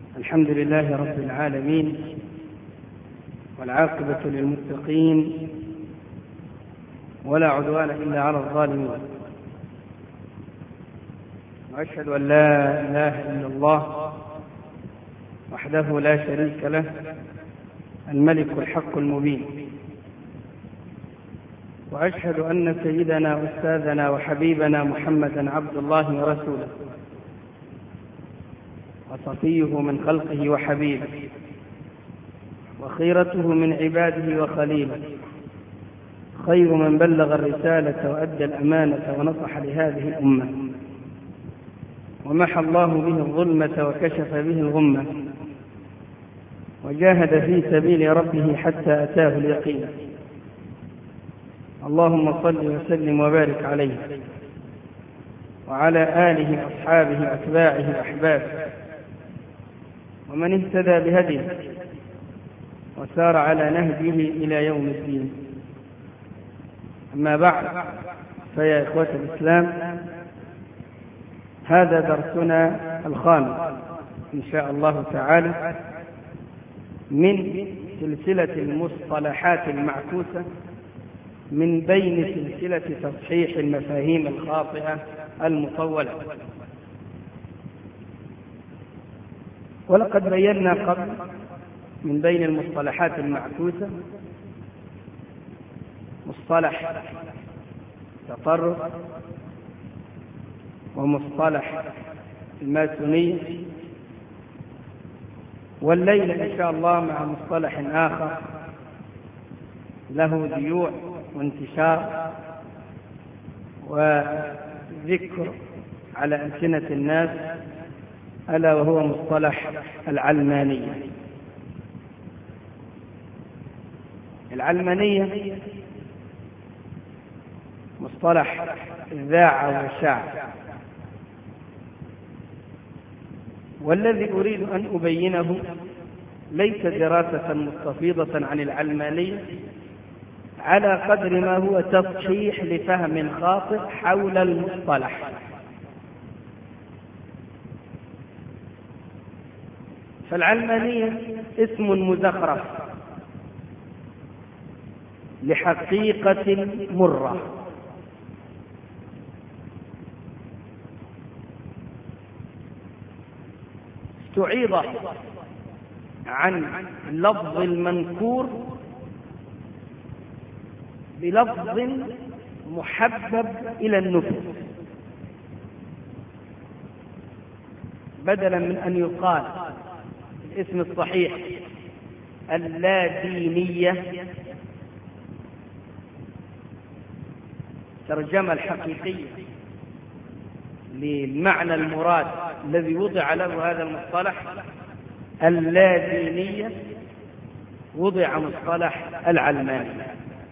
الحمد لله رب العالمين، والعاقبة للمتقين، ولا عدوان إلا على الظالمين. وأشهد أن لا إله إلا الله وحده لا شريك له، الملك الحق المبين. وأشهد أن سيدنا وأستاذنا وحبيبنا محمدا عبد الله ورسوله، وصفيه من خلقه وحبيبه، وخيرته من عباده وخليله، خير من بلغ الرسالة وأدى الأمانة ونصح لهذه الأمة، ومحى الله به الظلمة وكشف به الغمة، وجاهد في سبيل ربه حتى أتاه اليقين. اللهم صل وسلم وبارك عليه وعلى آله وأصحابه وأتباعه وأحبابه ومن اهتدى بهديه وسار على نهجه إلى يوم الدين. أما بعد، فيا إخوة الإسلام، هذا درسنا الخامس إن شاء الله تعالى من سلسلة المصطلحات المعكوسة من بين سلسلة تصحيح المفاهيم الخاطئة المطولة. ولقد بينا قبل من بين المصطلحات المعكوسة مصطلح تطرف، ومصطلح الماسونية، والليلة إن شاء الله مع مصطلح آخر له ذيوع وانتشار وذكر على ألسنة الناس، ألا وهو مصطلح العلمانية. العلمانية مصطلح ذاع وشاع، والذي أريد أن أبينه ليس دراسة مستفيضة عن العلمانية على قدر ما هو تصحيح لفهم خاطئ حول المصطلح. فالعلمانية اسم مزخرف لحقيقة مرة، استعيض عن اللفظ المنكور بلفظ محبب إلى النفوس، بدلا من أن يقال الاسم الصحيح اللادينية، ترجمة الحقيقية للمعنى المراد الذي وضع له هذا المصطلح اللادينية، وضع مصطلح العلمانية.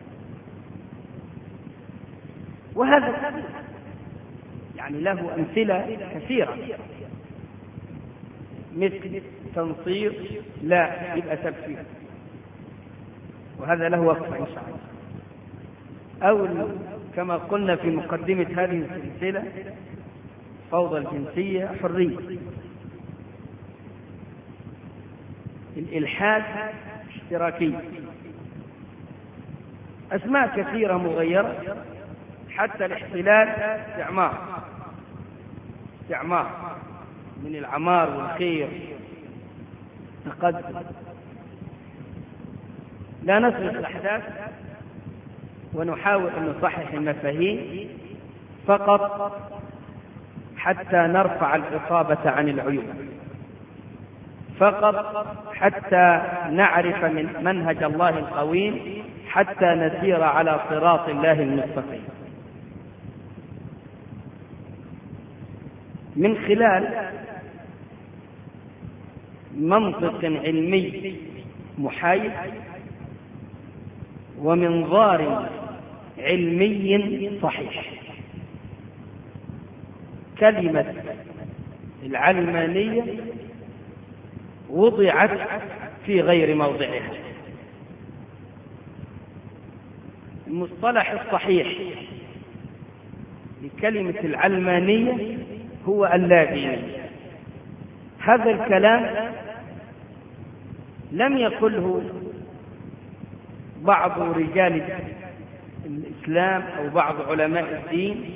وهذا يعني له أمثلة كثيرة، مثل تنصير لا يبقى تبشير، وهذا له وقت إن شاء الله. أو كما قلنا في مقدمة هذه السلسلة، فوضى الجنسية حرية، الإلحاد اشتراكية، أسماء كثيرة مغيرة، حتى الاحتلال استعمار من العمار والخير تقدم. لا نسرق الأحداث ونحاول أن نصحح المفاهيم فقط حتى نرفع العصابة عن العيوب، فقط حتى نعرف من منهج الله القويم، حتى نسير على صراط الله المستقيم. من خلال منطق علمي محايد ومنظار علمي صحيح، كلمة العلمانية وضعت في غير موضعها. المصطلح الصحيح لكلمة العلمانية هو اللادينية. هذا الكلام لم يقله بعض رجال الإسلام أو بعض علماء الدين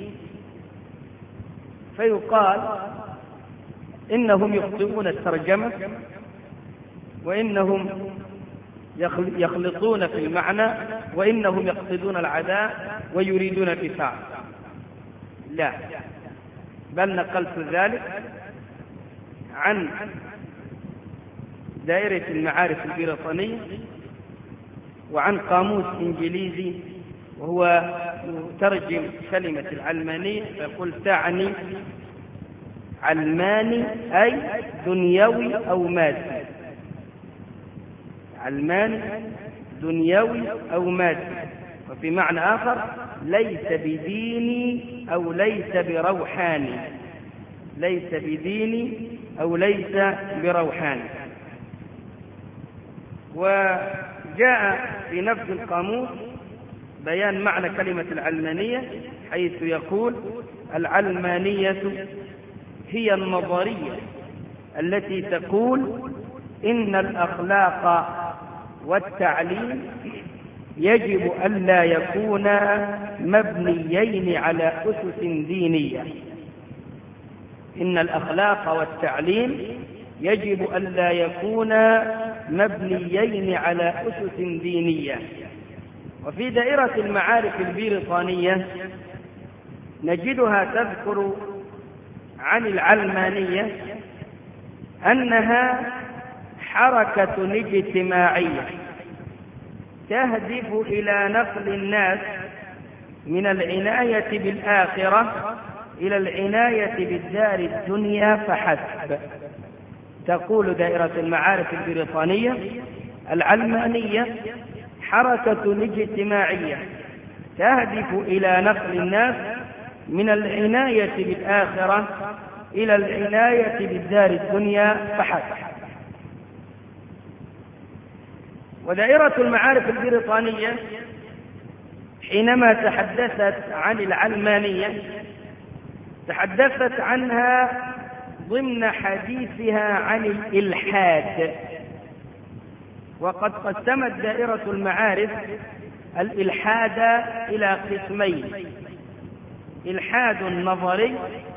فيقال إنهم يخطئون الترجمة وإنهم يخلطون في المعنى وإنهم يقصدون العداء ويريدون الدفاع. لا، بل نقلت ذلك عن دائرة المعارف البريطانية وعن قاموس إنجليزي وهو يترجم كلمة العلمانية فيقول تعني علماني أي دنيوي أو مادي. علماني دنيوي أو مادي، وفي معنى آخر ليس بديني أو ليس بروحاني. ليس بديني أو ليس بروحاني. وجاء في نفس القاموس بيان معنى كلمة العلمانية حيث يقول العلمانية هي النظرية التي تقول إن الأخلاق والتعليم يجب ألا يكونا مبنيين على أسس دينية. إن الأخلاق والتعليم يجب ألا يكونا مبنيين على أسس دينية. وفي دائرة المعارف البريطانية نجدها تذكر عن العلمانية أنها حركة اجتماعية تهدف إلى نقل الناس من العناية بالآخرة إلى العناية بالدار الدنيا فحسب. تقول دائرة المعارف البريطانية العلمانية حركة اجتماعية تهدف إلى نقل الناس من العناية بالآخرة إلى العناية بالدار الدنيا فحسب. ودائرة المعارف البريطانية حينما تحدثت عن العلمانية تحدثت عنها ضمن حديثها عن الإلحاد. وقد قسمت دائرة المعارف الإلحاد إلى قسمين: إلحاد نظري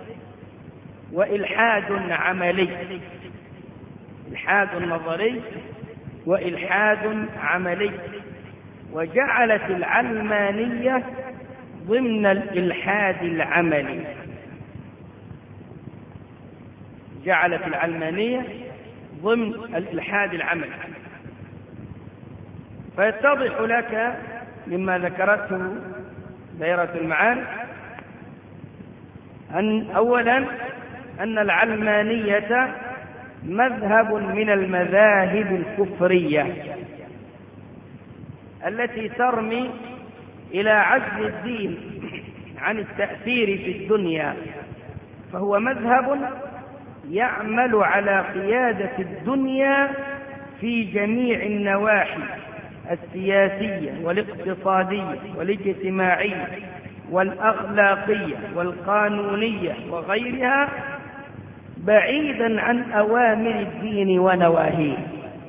وإلحاد عملي. إلحاد نظري وإلحاد عملي. وجعلت العلمانية ضمن الإلحاد العملي. جعلت العلمانية ضمن الإلحاد العملي. فيتضح لك مما ذكرته دائرة المعارف أن أولا أن العلمانية مذهب من المذاهب الكفرية التي ترمي إلى عجز الدين عن التأثير في الدنيا، فهو مذهب يعمل على قيادة الدنيا في جميع النواحي السياسية والاقتصادية والاجتماعية والأخلاقية والقانونية وغيرها بعيدا عن أوامر الدين ونواهيه.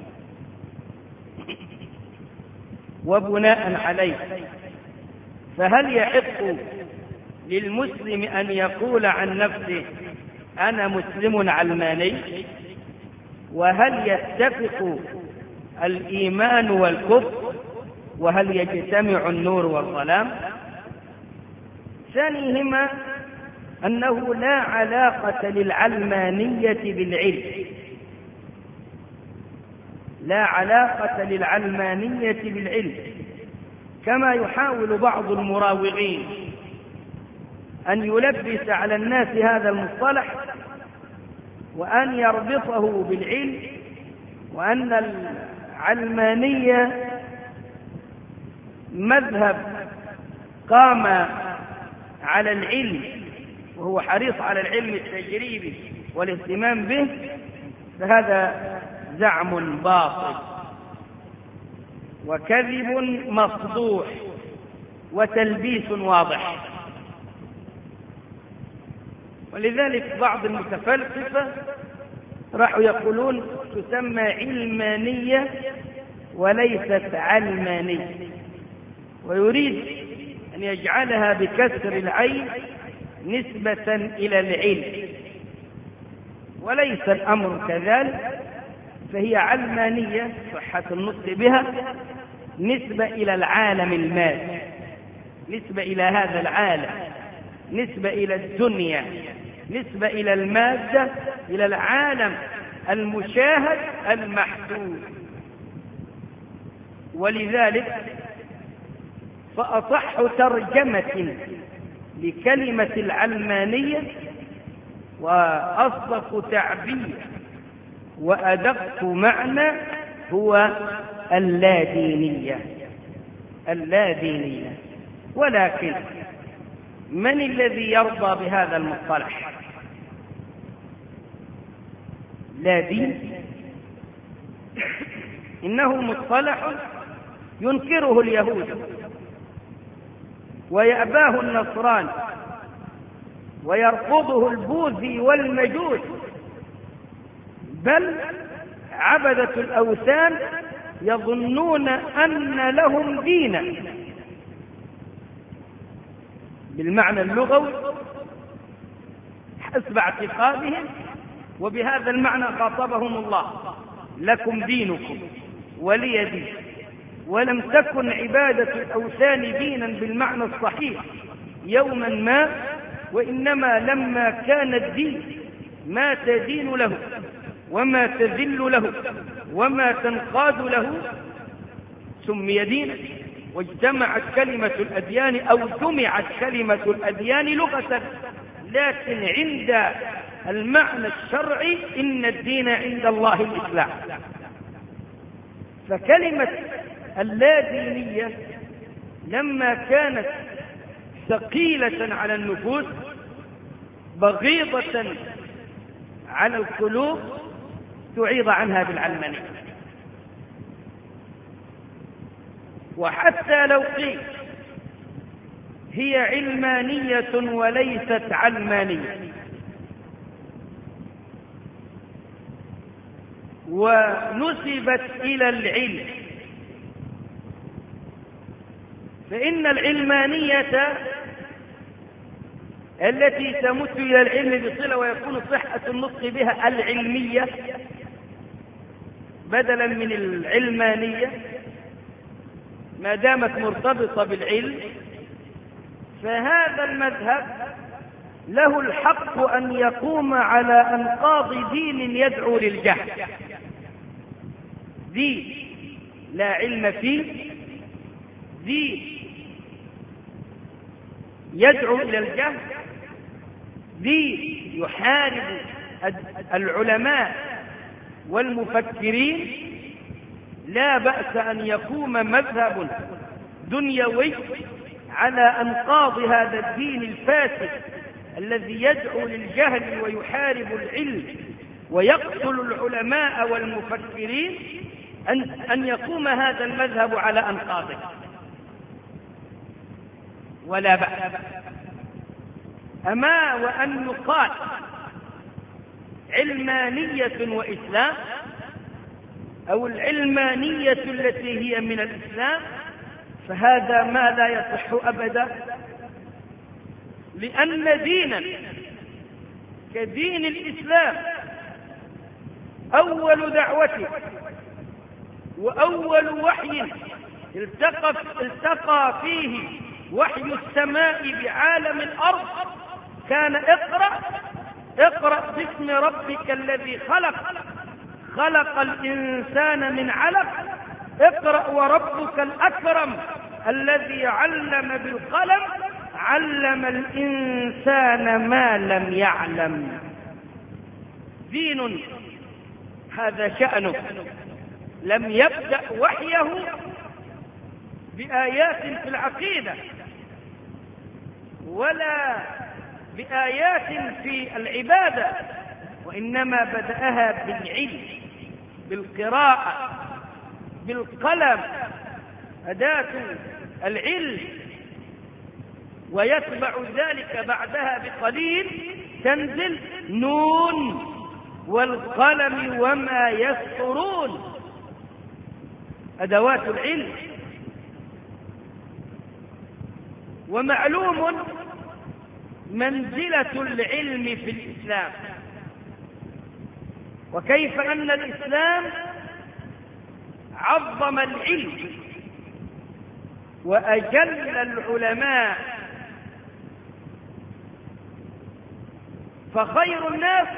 وبناء عليه فهل يحق للمسلم أن يقول عن نفسه أنا مسلم علماني؟ وهل يتفق الإيمان والكفر؟ وهل يجتمع النور والظلام؟ ثانيهما أنه لا علاقة للعلمانية بالعلم. لا علاقة للعلمانية بالعلم، كما يحاول بعض المراوغين أن يلبس على الناس هذا المصطلح وأن يربطه بالعلم، وأن العلمانية مذهب قام على العلم وهو حريص على العلم التجريبي والاهتمام به، فهذا زعم باطل وكذب مفضوح وتلبيس واضح. ولذلك بعض المتفلسفة راحوا يقولون تسمى علمانية وليست علمانية، ويريد أن يجعلها بكسر العين نسبة إلى العلم، وليس الأمر كذلك، فهي علمانية صحة النطق بها نسبة إلى العالم المادي، نسبة إلى هذا العالم، نسبة إلى الدنيا، نسبة إلى المادة، إلى العالم المشاهد المحسوس. ولذلك فأصح ترجمة لكلمة العلمانية وأصدق تعبير وأدق معنى هو اللادينية. اللادينية. ولكن من الذي يرضى بهذا المصطلح؟ لا دين، إنه مصطلح ينكره اليهود ويأباه النصران ويرفضه البوذي والمجوس، بل عبدة الأوثان يظنون أن لهم دينا بالمعنى اللغوي حسب اعتقادهم، وبهذا المعنى خاطبهم الله: لكم دينكم ولي دين. ولم تكن عبادة الأوثان دينا بالمعنى الصحيح يوما ما، وإنما لما كان الدين ما تدين له وما تذل له وما تنقاد له سمي دينا، واجتمعت كلمة الأديان أو جمعت كلمة الأديان لغة، لكن عند المعنى الشرعي إن الدين عند الله الإسلام. فكلمة اللادينية لما كانت ثقيلة على النفوس بغيضة على القلوب تعيض عنها بالعلمانية. وحتى لو قيل هي علمانية وليست علمانية، ونسبت إلى العلم، فإن العلمانية التي تمت إلى العلم بصلة ويكون صحة النطق بها العلمية بدلا من العلمانية ما دامت مرتبطة بالعلم، فهذا المذهب له الحق أن يقوم على أنقاض دين يدعو للجهل، دين لا علم فيه، دين يدعو إلى الجهل، دين يحارب العلماء والمفكرين. لا بأس أن يقوم مذهب دنيوي على أنقاض هذا الدين الفاسد الذي يدعو للجهل ويحارب العلم ويقتل العلماء والمفكرين، أن يقوم هذا المذهب على أنقاضه، ولا بأس. أما وأن يقال علمانية وإسلام، أو العلمانية التي هي من الإسلام، فهذا ما لا يصح أبدا، لأن دينا كدين الإسلام أول دعوته وأول وحي التقى فيه وحي السماء بعالم الأرض كان اقرأ باسم ربك الذي خلق الإنسان من علق، اقرأ وربك الأكرم الذي علم بالقلم علم الإنسان ما لم يعلم. دين هذا شأنه لم يبدأ وحيه بآيات في العقيدة ولا بآيات في العبادة، وإنما بدأها بالعلم، بالقراءة، بالقلم، أداة العلم، ويتبع ذلك بعدها بقليل تنزل نون والقلم وما يسطرون، أدوات العلم. ومعلوم منزلة العلم في الإسلام، وكيف أن الإسلام عظم العلم وأجل العلماء، فخير الناس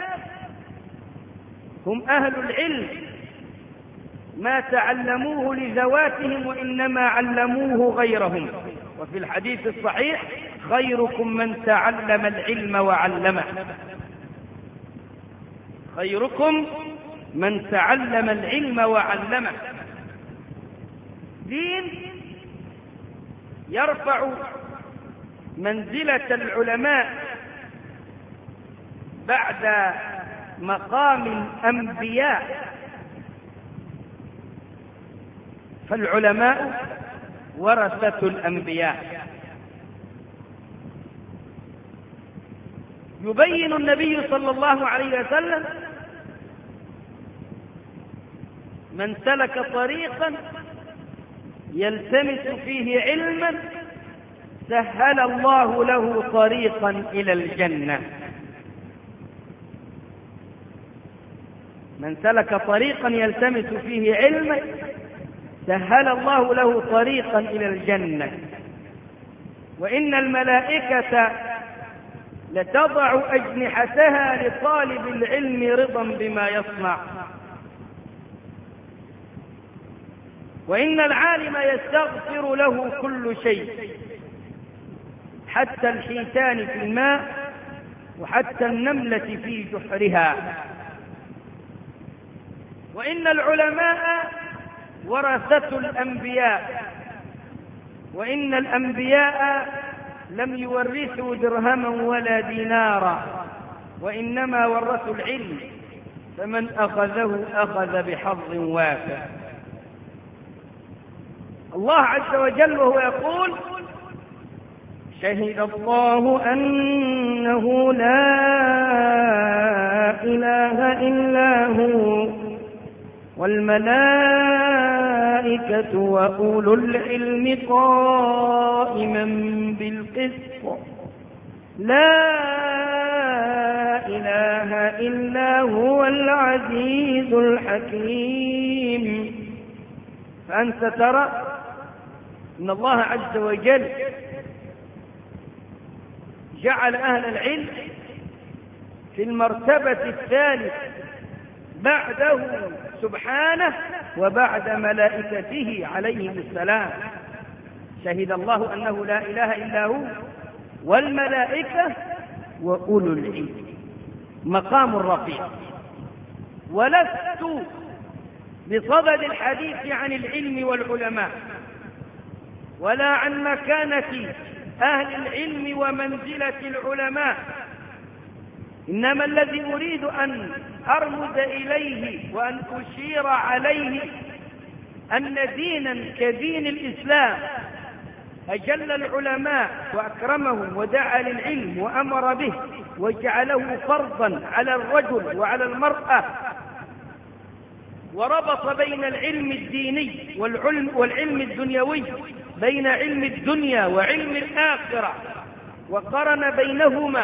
هم أهل العلم، ما تعلموه لذواتهم وإنما علموه غيرهم. وفي الحديث الصحيح: خيركم من تعلم العلم وعلمه. خيركم من تعلم العلم وعلمه. دين يرفع منزلة العلماء بعد مقام الأنبياء، فالعلماء ورثة الأنبياء. يبين النبي صلى الله عليه وسلم: من سلك طريقا يلتمس فيه علما سهل الله له طريقا إلى الجنة. من سلك طريقا يلتمس فيه علما سهل الله له طريقا إلى الجنة. وإن الملائكة لتضع أجنحتها لطالب العلم رضا بما يصنع. وإن العالم يستغفر له كل شيء، حتى الحيتان في الماء وحتى النملة في جحرها. وإن العلماء ورثة الأنبياء، وإن الأنبياء لم يورثوا درهما ولا دينارا، وإنما ورثوا العلم، فمن أخذه أخذ بحظ وافر. الله عز وجل وهو يقول: شهد الله أنه لا إله إلا هو والملائكة وأولو العلم قائما بالقسط لا إله إلا هو العزيز الحكيم. فأنت ترى أن الله عز وجل جعل أهل العلم في المرتبة الثالثة بعده سبحانه وبعد ملائكته عليهم السلام. شهد الله أنه لا إله إلا هو والملائكة وأولو العلم، مقام رفيع. ولست بصدد الحديث عن العلم والعلماء ولا عن مكانة أهل العلم ومنزلة العلماء، إنما الذي أريد أن أرمز إليه وأن أشير عليه أن دينا كدين الإسلام أجل العلماء وأكرمهم ودعا للعلم وأمر به وجعله فرضا على الرجل وعلى المرأة، وربط بين العلم الديني والعلم الدنيوي، بين علم الدنيا وعلم الآخرة، وقرن بينهما،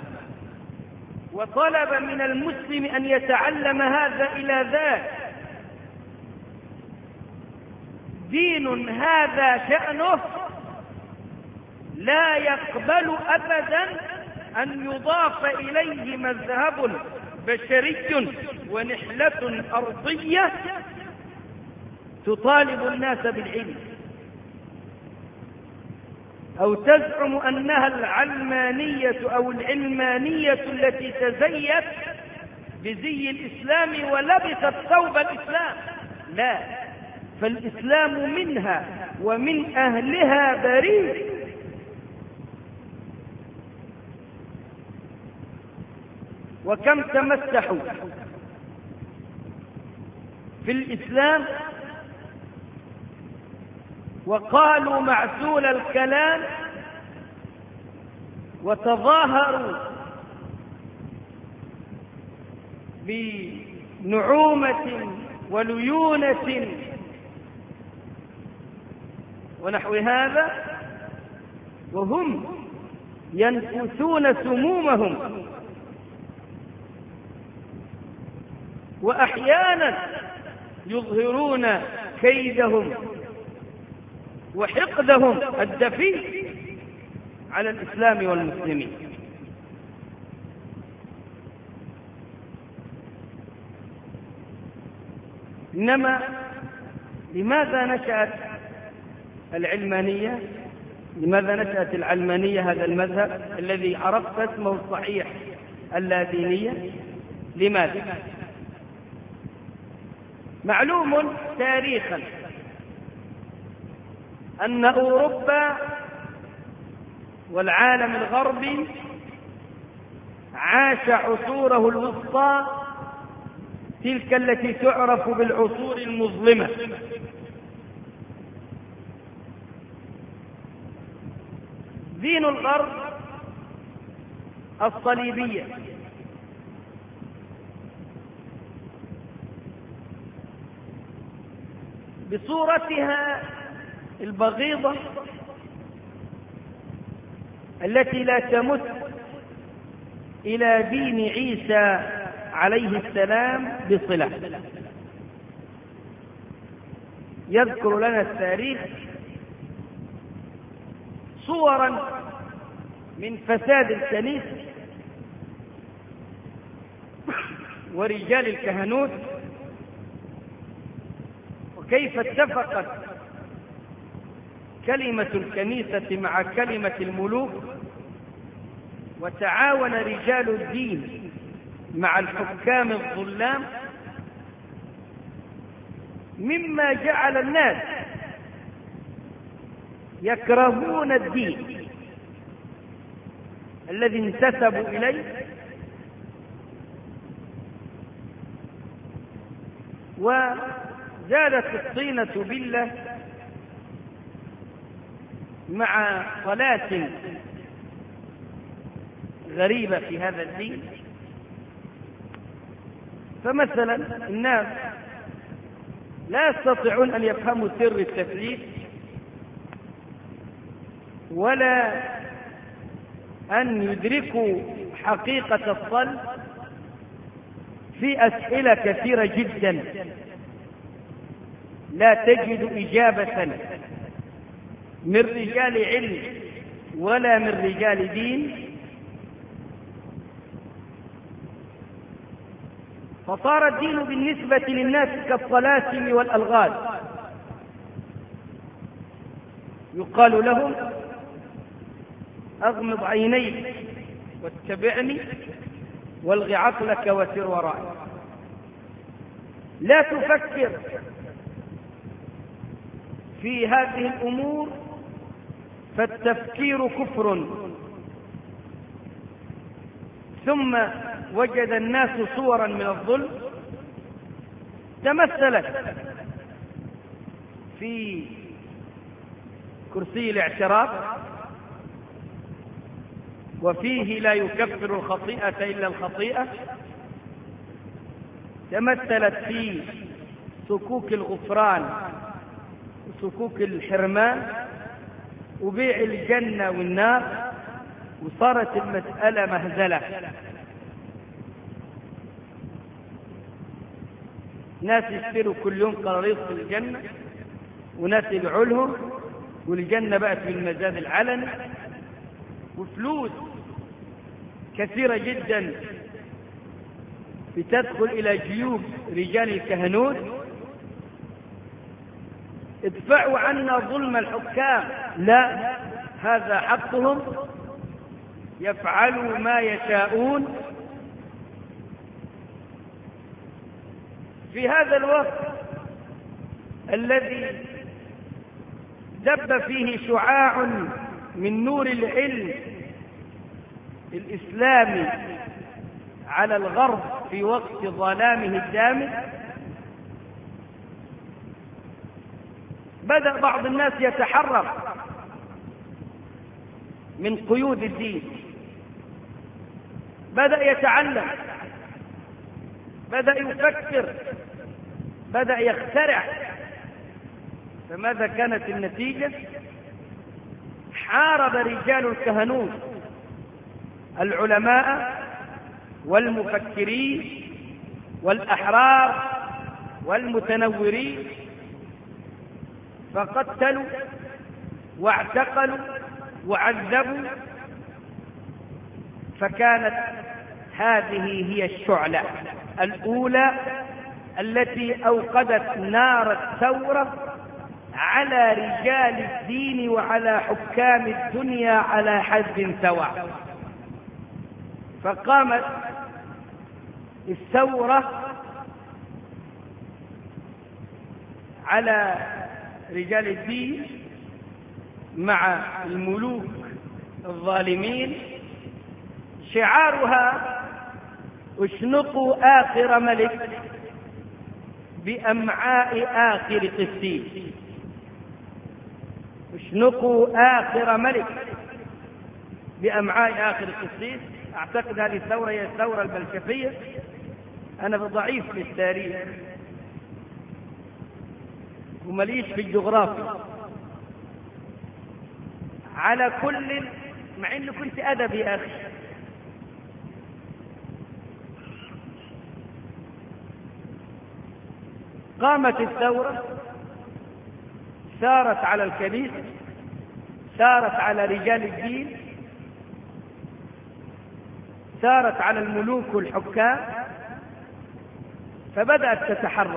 وطلب من المسلم أن يتعلم هذا إلى ذاك. دين هذا شأنه لا يقبل أبدا أن يضاف إليه مذهب بشري ونحلة أرضية تطالب الناس بالعلم، أو تزعم أنها العلمانية أو العلمانية التي تزيت بزي الإسلام ولبست ثوب الإسلام. لا، فالإسلام منها ومن أهلها بريء. وكم تمسحوا في الإسلام وقالوا معسول الكلام وتظاهروا بنعومة وليونة ونحو هذا، وهم ينفثون سمومهم، وأحيانا يظهرون كيدهم وحقدهم الدفين على الإسلام والمسلمين. إنما لماذا نشأت العلمانية؟ لماذا نشأت العلمانية، هذا المذهب الذي عرفت اسمه الصحيح اللادينية؟ لماذا؟ معلوم تاريخا أن أوروبا والعالم الغربي عاش عصوره الوسطى، تلك التي تعرف بالعصور المظلمة. دين الغرب الصليبية، بصورتها البغيضة التي لا تمت إلى دين عيسى عليه السلام بصلة. يذكر لنا التاريخ صورا من فساد الكنيسة ورجال الكهنوت، وكيف اتفقت كلمة الكنيسة مع كلمة الملوك، وتعاون رجال الدين مع الحكام الظلام، مما جعل الناس يكرهون الدين الذي انتسبوا إليه، وزادت الطينة بلة مع صلاة غريبة في هذا الدين. فمثلا الناس لا يستطيعون أن يفهموا سر التثليث، ولا أن يدركوا حقيقة الصلب في أسئلة كثيرة جدا لا تجد إجابة من رجال علم ولا من رجال دين. فصار الدين بالنسبة للناس كالطلاسم والألغاز، يقال لهم أغمض عينيك واتبعني والغ عقلك وسر ورائي، لا تفكر في هذه الأمور فالتفكير كفر. ثم وجد الناس صورا من الظلم تمثلت في كرسي الاعتراف، وفيه لا يكفر الخطيئة إلا الخطيئة، تمثلت في سكوك الغفران وسكوك الحرمان وبيع الجنة والنار، وصارت المسألة مهزلة. ناس يشتروا كل يوم قراريط في الجنة، وناس يبيعوا لهم، والجنة بقت بالمزاد العلني، وفلوس كثيرة جدا بتدخل إلى جيوب رجال الكهنوت. ادفعوا عنا ظلم الحكام، لا، هذا حقهم، يفعلوا ما يشاءون. في هذا الوقت الذي دب فيه شعاع من نور العلم الإسلامي على الغرب في وقت ظلامه الدامس، بدأ بعض الناس يتحرر من قيود الدين، بدأ يتعلم، بدأ يفكر، بدأ يخترع. فماذا كانت النتيجة؟ حارب رجال الكهنوت العلماء والمفكرين والأحرار والمتنورين، فقتلوا واعتقلوا وعذبوا. فكانت هذه هي الشعلة الأولى التي أوقدت نار الثورة على رجال الدين وعلى حكام الدنيا على حد سواء. فقامت الثورة على رجال الدين مع الملوك الظالمين، شعارها اشنقوا آخر ملك بأمعاء آخر قسيس. اشنقوا آخر ملك بأمعاء آخر قسيس. أعتقد هذه الثورة هي الثورة البلشفية. أنا ضعيف في التاريخ ومليش في الجغرافيا. على كل، مع إنه كنت أدبي يا أخي، قامت الثورة، سارت على الكنيسة، سارت على رجال الدين، سارت على الملوك والحكام، فبدأت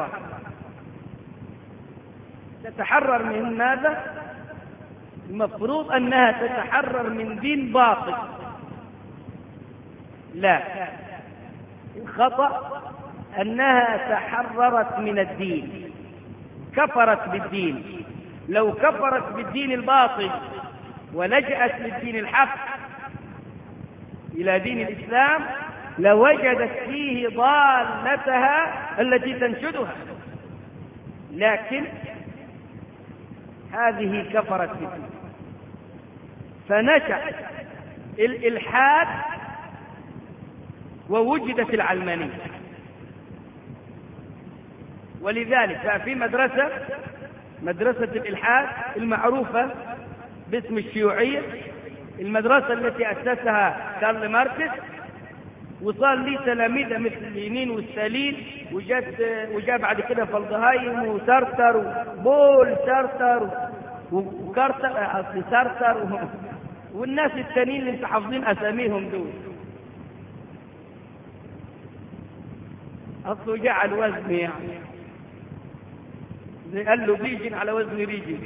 تتحرر من ماذا؟ المفروض أنها تتحرر من دين باطل. لا، الخطأ أنها تحررت من الدين، كفرت بالدين. لو كفرت بالدين الباطل ولجأت للدين الحق إلى دين الإسلام لوجدت فيه ضالتها التي تنشدها، لكن هذه كفرت بالدين، فنشأ الإلحاد ووجدت العلمانية. ولذلك ففي مدرسة الإلحاد المعروفة باسم الشيوعية، المدرسة التي أسسها كارل ماركس، وصار لي تلاميذ مثل لينين وستالين، وجاء بعد كده فلدهايم وسارتر وبول سارتر وكارتر سارتر والناس التانيين اللي انت حافظين أساميهم دول. أصله جاء على الوزن، يعني قال له ريجن على وزن ريجن.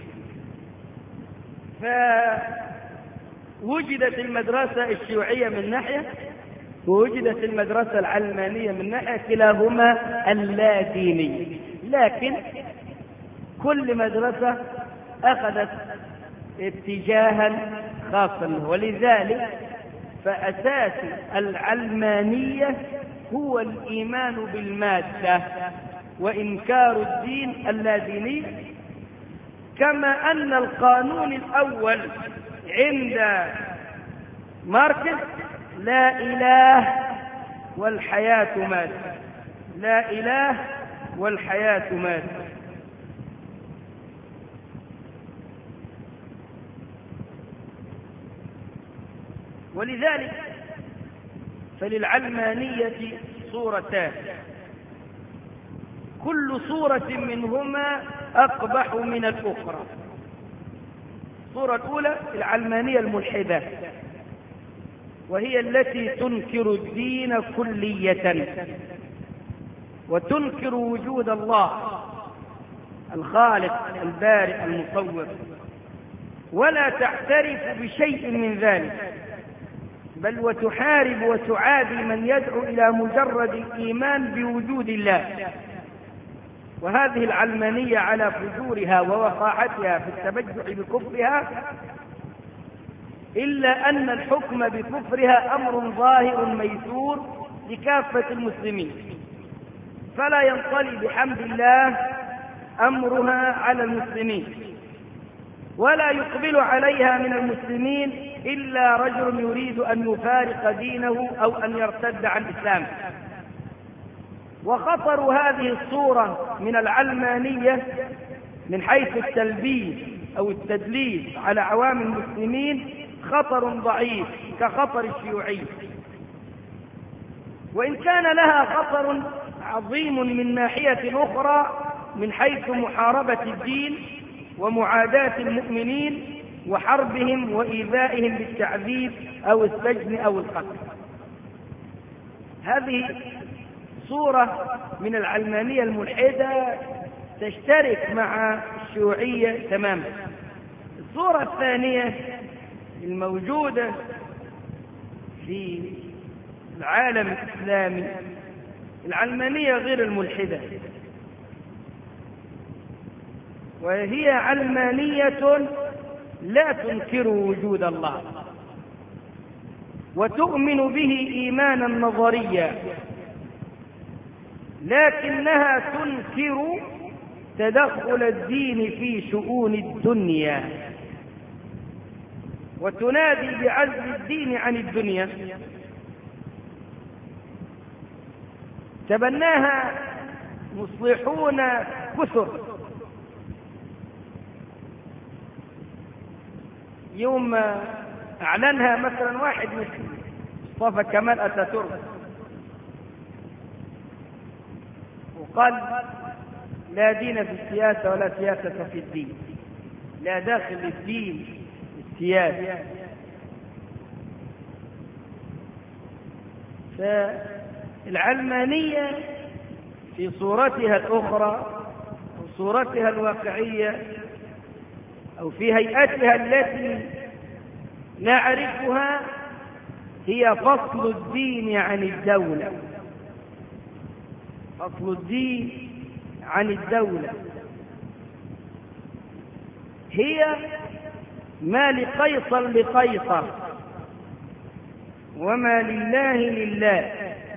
فوجدت المدرسة الشيوعية من ناحية ووجدت المدرسة العلمانية من ناحية، كلاهما اللادينية، لكن كل مدرسة أخذت اتجاها خاصا. ولذلك فأساس العلمانية هو الإيمان بالمادة وإنكار الدين اللاديني، كما أن القانون الأول عند ماركس لا إله والحياة مادة، لا إله والحياة مادة. ولذلك فللعلمانية صورتان، كل صورة منهما أقبح من الأخرى. الصورة الأولى العلمانية الملحدة، وهي التي تنكر الدين كلية وتنكر وجود الله الخالق البارئ المصور، ولا تعترف بشيء من ذلك، بل وتحارب وتعادي من يدعو إلى مجرد الإيمان بوجود الله. وهذه العلمانية على فجورها ووقاحتها في التبجح بكفرها، إلا أن الحكم بكفرها أمر ظاهر ميسور لكافة المسلمين، فلا ينطلي بحمد الله أمرها على المسلمين، ولا يقبل عليها من المسلمين إلا رجل يريد أن يفارق دينه أو أن يرتد عن إسلامه. وخطر هذه الصورة من العلمانية من حيث التلبيس أو التدليس على عوام المسلمين خطر ضعيف كخطر الشيوعية، وإن كان لها خطر عظيم من ناحية أخرى من حيث محاربة الدين ومعاداة المؤمنين وحربهم وإيذائهم بالتعذيب أو السجن أو القتل. هذه صورة من العلمانية الملحدة تشترك مع الشيوعية تماما. الصورة الثانية الموجودة في العالم الإسلامي العلمانية غير الملحدة، وهي علمانية لا تنكر وجود الله وتؤمن به إيمانا نظريا، لكنها تنكر تدخل الدين في شؤون الدنيا وتنادي بعزل الدين عن الدنيا. تبناها مصلحون كثر. يوم أعلنها مثلا واحد مثل مصطفى كمال أتاتورك وقال لا دين في السياسة ولا سياسة في الدين، لا داخل الدين السياسة. فالعلمانية في صورتها الأخرى أو صورتها الواقعية أو في هيئتها التي نعرفها هي فصل الدين عن الدولة، فصل الدين عن الدولة. هي ما لقيصر لقيصر وما لله لله.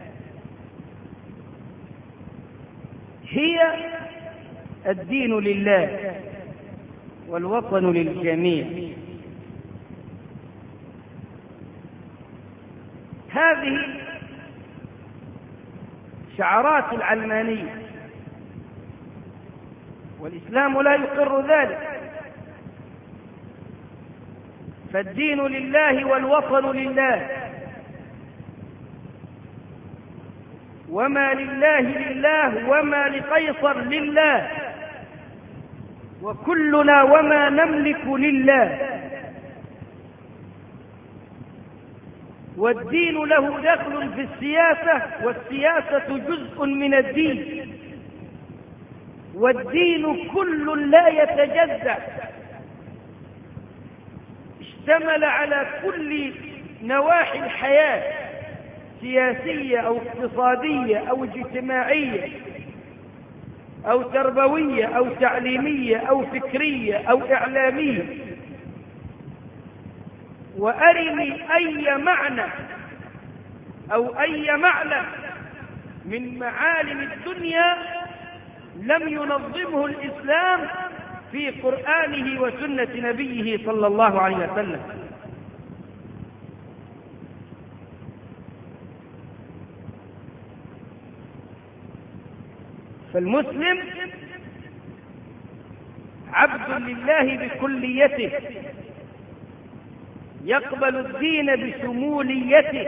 هي الدين لله والوطن للجميع. هذه شعارات العلمانية، والإسلام لا يقر ذلك. فالدين لله والوطن لله، وما لله لله وما لقيصر لله، وكلنا وما نملك لله. والدين له دخل في السياسة، والسياسة جزء من الدين، والدين كل لا يتجزأ، اشتمل على كل نواحي الحياة، سياسية أو اقتصادية أو اجتماعية أو تربوية أو تعليمية أو فكرية أو إعلامية. وأرني أي معنى أو أي معلم من معالم الدنيا لم ينظمه الإسلام في قرآنه وسنة نبيه صلى الله عليه وسلم. فالمسلم عبد لله بكليته، يقبل الدين بشموليته،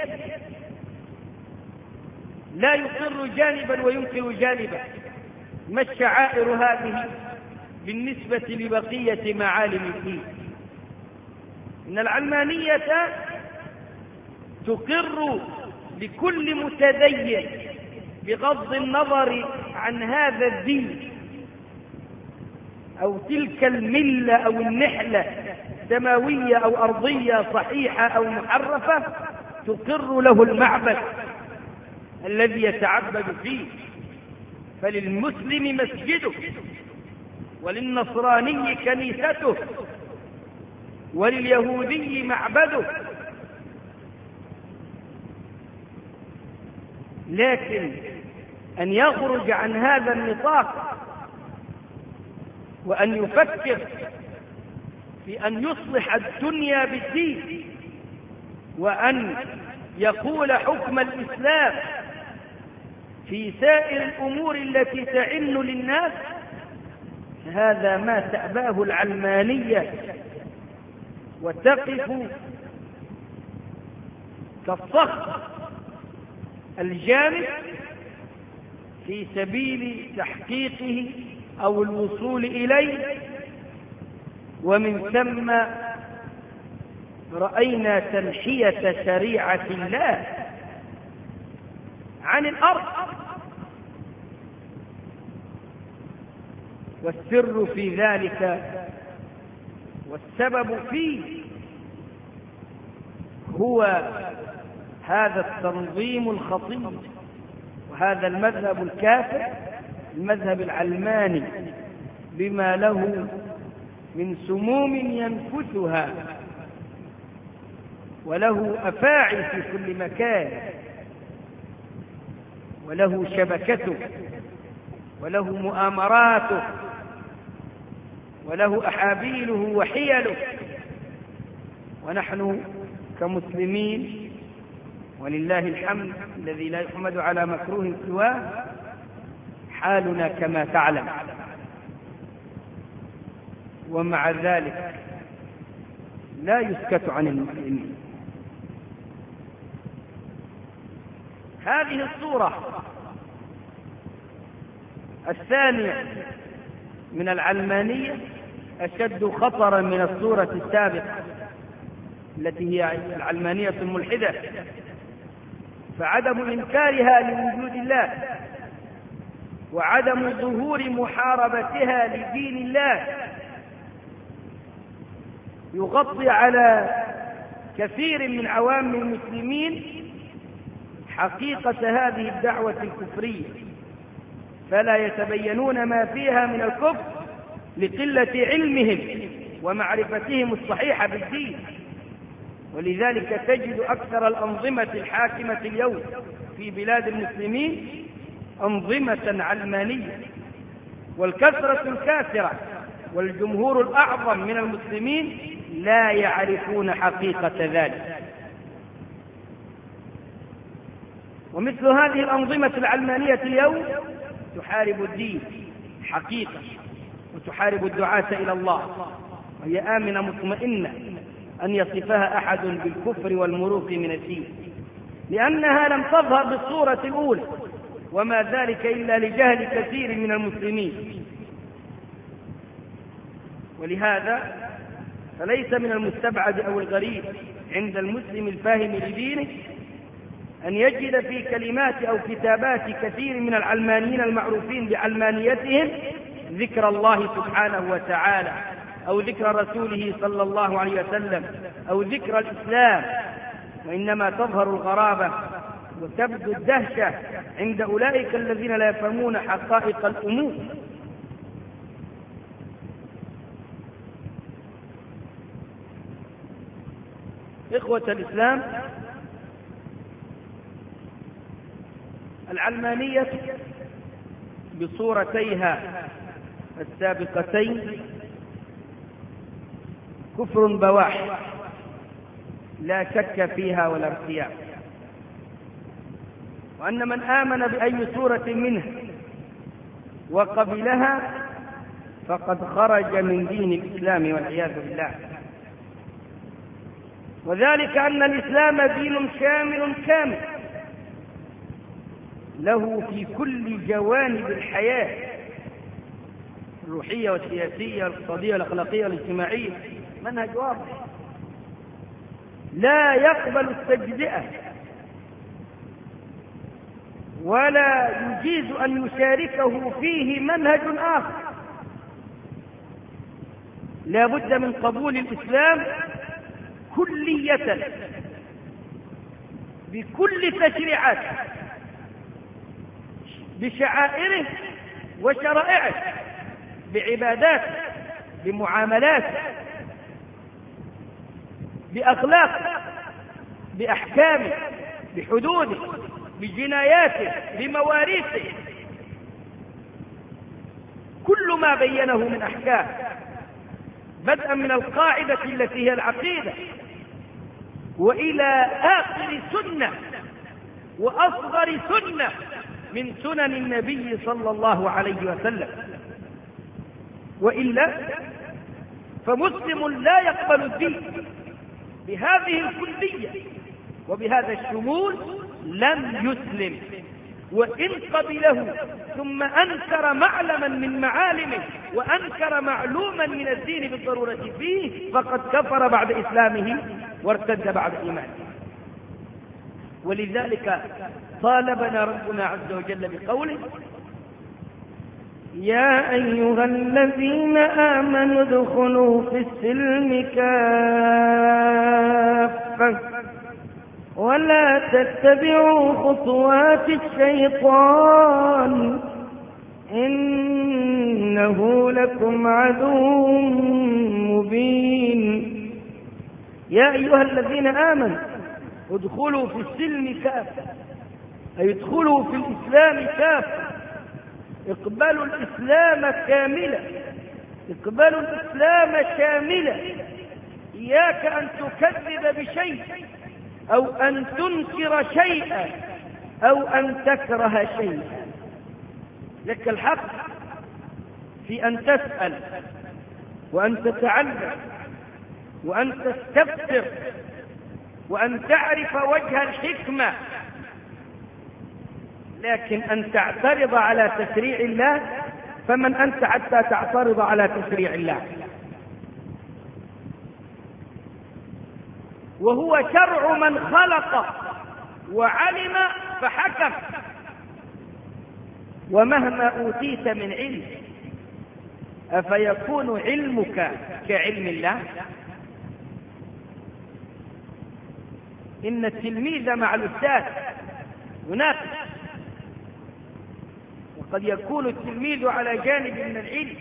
لا يقر جانبا وينكر جانبا. ما الشعائر هذه بالنسبة لبقية معالم الدين؟ إن العلمانية تقر لكل متدين بغض النظر عن هذا الدين أو تلك الملة أو النحلة سماوية أو أرضية صحيحة أو محرفة، تقر له المعبد الذي يتعبد فيه. فللمسلم مسجده، وللنصراني كنيسته، ولليهودي معبده. لكن أن يخرج عن هذا النطاق وأن يفكر في أن يصلح الدنيا بالدين، وأن يقول حكم الإسلام في سائر الأمور التي تعن للناس، هذا ما تأباه العلمانية وتقف كالصخر الجامد في سبيل تحقيقه أو الوصول إليه. ومن ثم رأينا تنحية شريعة الله عن الأرض، والسر في ذلك والسبب فيه هو هذا التنظيم الخطير وهذا المذهب الكافر، المذهب العلماني، بما له من سموم ينفثها وله أفاعي في كل مكان وله شبكته وله مؤامراته وله أحابيله وحيله. ونحن كمسلمين ولله الحمد الذي لا يحمد على مكروه سواه حالنا كما تعلم. ومع ذلك لا يسكت عن المسلمين. هذه الصورة الثانية من العلمانية أشد خطرا من الصورة السابقة التي هي العلمانية الملحدة، فعدم إنكارها لوجود الله وعدم ظهور محاربتها لدين الله يغطي على كثير من عوام المسلمين حقيقة هذه الدعوة الكفرية، فلا يتبينون ما فيها من الكفر لقلة علمهم ومعرفتهم الصحيحة بالدين. ولذلك تجد أكثر الأنظمة الحاكمة اليوم في بلاد المسلمين أنظمة علمانية، والكثرة الكاثرة والجمهور الأعظم من المسلمين لا يعرفون حقيقة ذلك. ومثل هذه الأنظمة العلمانية اليوم تحارب الدين حقيقة وتحارب الدعاة إلى الله، وهي آمنة مطمئنة أن يصفها أحد بالكفر والمروق من الدين، لأنها لم تظهر بالصورة الأولى، وما ذلك إلا لجهل كثير من المسلمين. ولهذا فليس من المستبعد أو الغريب عند المسلم الفاهم لدينه أن يجد في كلمات أو كتابات كثير من العلمانيين المعروفين بعلمانيتهم ذكر الله سبحانه وتعالى أو ذكر رسوله صلى الله عليه وسلم أو ذكر الإسلام، وإنما تظهر الغرابة وتبدو الدهشة عند أولئك الذين لا يفهمون حقائق الأمور. إخوة الإسلام، العلمانية بصورتيها السابقتين كفر بواح لا شك فيها ولا ارتياب، وأن من آمن بأي سورة منها وقبلها فقد خرج من دين الإسلام والعياذ بالله. وذلك أن الإسلام دين شامل كامل له في كل جوانب الحياة الروحية والسياسية والاقتصادية والأخلاقية والاجتماعية منهج واضح لا يقبل التجزئة ولا يجيز أن يشاركه فيه منهج آخر. لا بد من قبول الإسلام كلية بكل تشريعاته بشعائره وشرائعه بعباداته بمعاملاته بأخلاقه بأحكامه بحدوده بجناياته بمواريثه، كل ما بينه من أحكام بدءا من القاعدة التي هي العقيدة وإلى آخر سنة وأصغر سنة من سنن النبي صلى الله عليه وسلم، وإلا فمسلم لا يقبل الدين بهذه الكلية وبهذا الشمول لم يسلم، وإن قبله ثم أنكر معلما من معالمه وأنكر معلوما من الدين بالضرورة فيه فقد كفر بعد إسلامه وارتد بعد إيمانه. ولذلك طالبنا ربنا عز وجل بقوله: يا أيها الذين آمنوا ادخلوا في السلم كافة ولا تتبعوا خطوات الشيطان إنه لكم عدو مبين. يا أيها الذين آمنوا ادخلوا في السلم كافة، أي ادخلوا في الإسلام كافة، اقبلوا الإسلام كاملا، اقبلوا الإسلام شاملا. إياك أن تكذب بشيء أو أن تنكر شيئا أو أن تكره شيئا. لك الحق في أن تسأل وأن تتعلم وأن تستفسر وأن تعرف وجه الحكمة، لكن أن تعترض على تشريع الله فمن أنت حتى تعترض على تشريع الله؟ وهو شرع من خلق وعلم فحكم. ومهما أوتيت من علم أفيكون علمك كعلم الله؟ إن التلميذ مع الأستاذ يناقش، وقد يكون التلميذ على جانب من العلم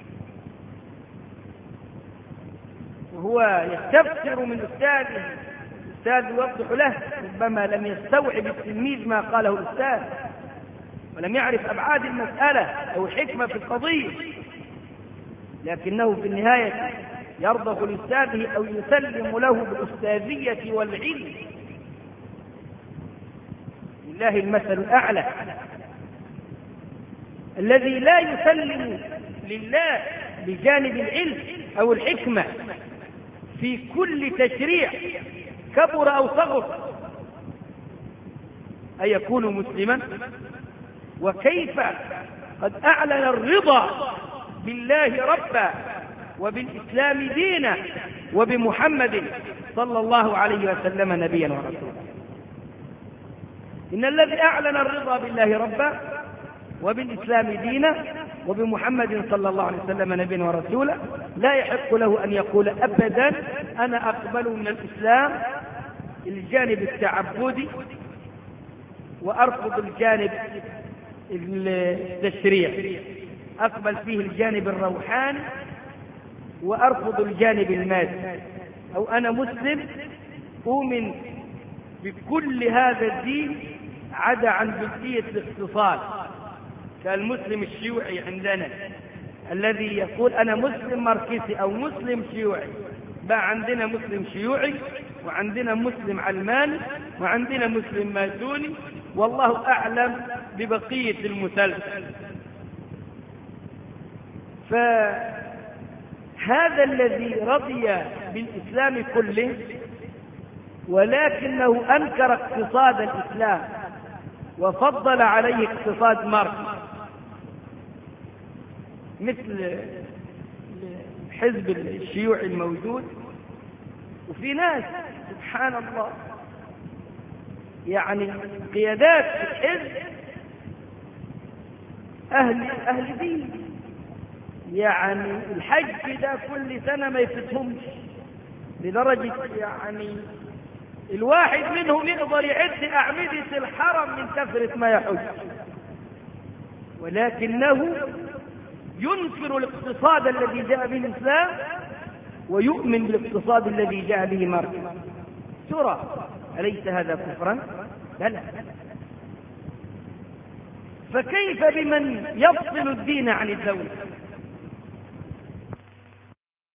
وهو يستفسر من أستاذه، الأستاذ يوضح له، ربما لم يستوعب التلميذ ما قاله الأستاذ ولم يعرف أبعاد المسألة أو الحكمة في القضية، لكنه في النهاية يرضخ لأستاذه أو يسلم له بالأستاذية والعلم. لله المثل الأعلى. الذي لا يسلم لله بجانب العلم أو الحكمة في كل تشريع كبر أو صغر أيكون مسلما؟ وكيف قد أعلن الرضا بالله ربا وبالإسلام دينا وبمحمد صلى الله عليه وسلم نبيا ورسولا. إن الذي أعلن الرضا بالله ربا وبالإسلام دينا وبمحمد صلى الله عليه وسلم نبيا ورسولا لا يحق له أن يقول أبدا أنا أقبل من الإسلام الجانب التعبدي وأرفض الجانب التشريعي، أقبل فيه الجانب الروحاني وأرفض الجانب المادي، أو أنا مسلم أؤمن بكل هذا الدين عدا عن جزئية الاقتصاد، كالمسلم الشيوعي عندنا الذي يقول أنا مسلم ماركسي أو مسلم شيوعي. بقى عندنا مسلم شيوعي وعندنا مسلم علماني وعندنا مسلم ماسوني، والله أعلم ببقية المسلسل. فهذا الذي رضي بالإسلام كله ولكنه أنكر اقتصاد الإسلام وفضل عليه اقتصاد ماركس، مثل حزب الشيوعي الموجود. وفي ناس سبحان الله يعني قيادات الحزب أهل دين، يعني الحج ده كل سنة ما يفتهمش، لدرجة يعني الواحد منهم يقدر يعد أعمدة الحرم من كثرة ما يحج، ولكنه ينكر الاقتصاد الذي جاء به الإسلام ويؤمن بالاقتصاد الذي جاء به ماركس. ترى أليس هذا كفرا؟ بلى. فكيف بمن يفصل الدين عن الدولة